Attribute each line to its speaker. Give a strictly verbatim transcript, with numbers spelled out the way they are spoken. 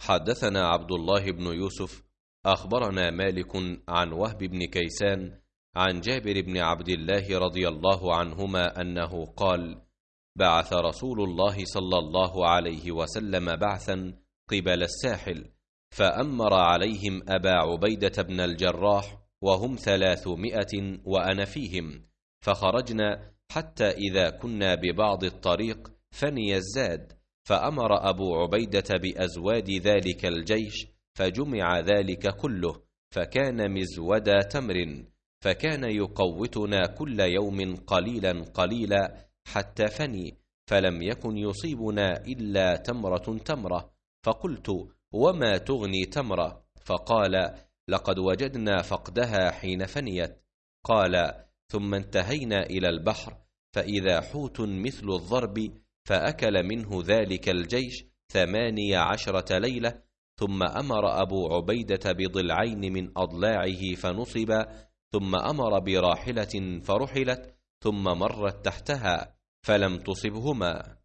Speaker 1: حدثنا عبد الله بن يوسف أخبرنا مالك عن وهب بن كيسان عن جابر بن عبد الله رضي الله عنهما أنه قال: بعث رسول الله صلى الله عليه وسلم بعثا قبل الساحل، فأمر عليهم أبا عبيدة بن الجراح وهم ثلاثمائة وأنا فيهم، فخرجنا حتى إذا كنا ببعض الطريق فني الزاد، فأمر أبو عبيدة بأزواد ذلك الجيش، فجمع ذلك كله، فكان مزود تمر، فكان يقوتنا كل يوم قليلا قليلا حتى فني، فلم يكن يصيبنا إلا تمرة تمرة. فقلت: وما تغني تمرة؟ فقال: لقد وجدنا فقدها حين فنيت. قال: ثم انتهينا إلى البحر، فإذا حوت مثل الضرب، فأكل منه ذلك الجيش ثماني عشرة ليلة، ثم أمر أبو عبيدة بضلعين من أضلاعه فنصب، ثم أمر براحلة فرحلت، ثم مرت تحتها فلم تصبهما.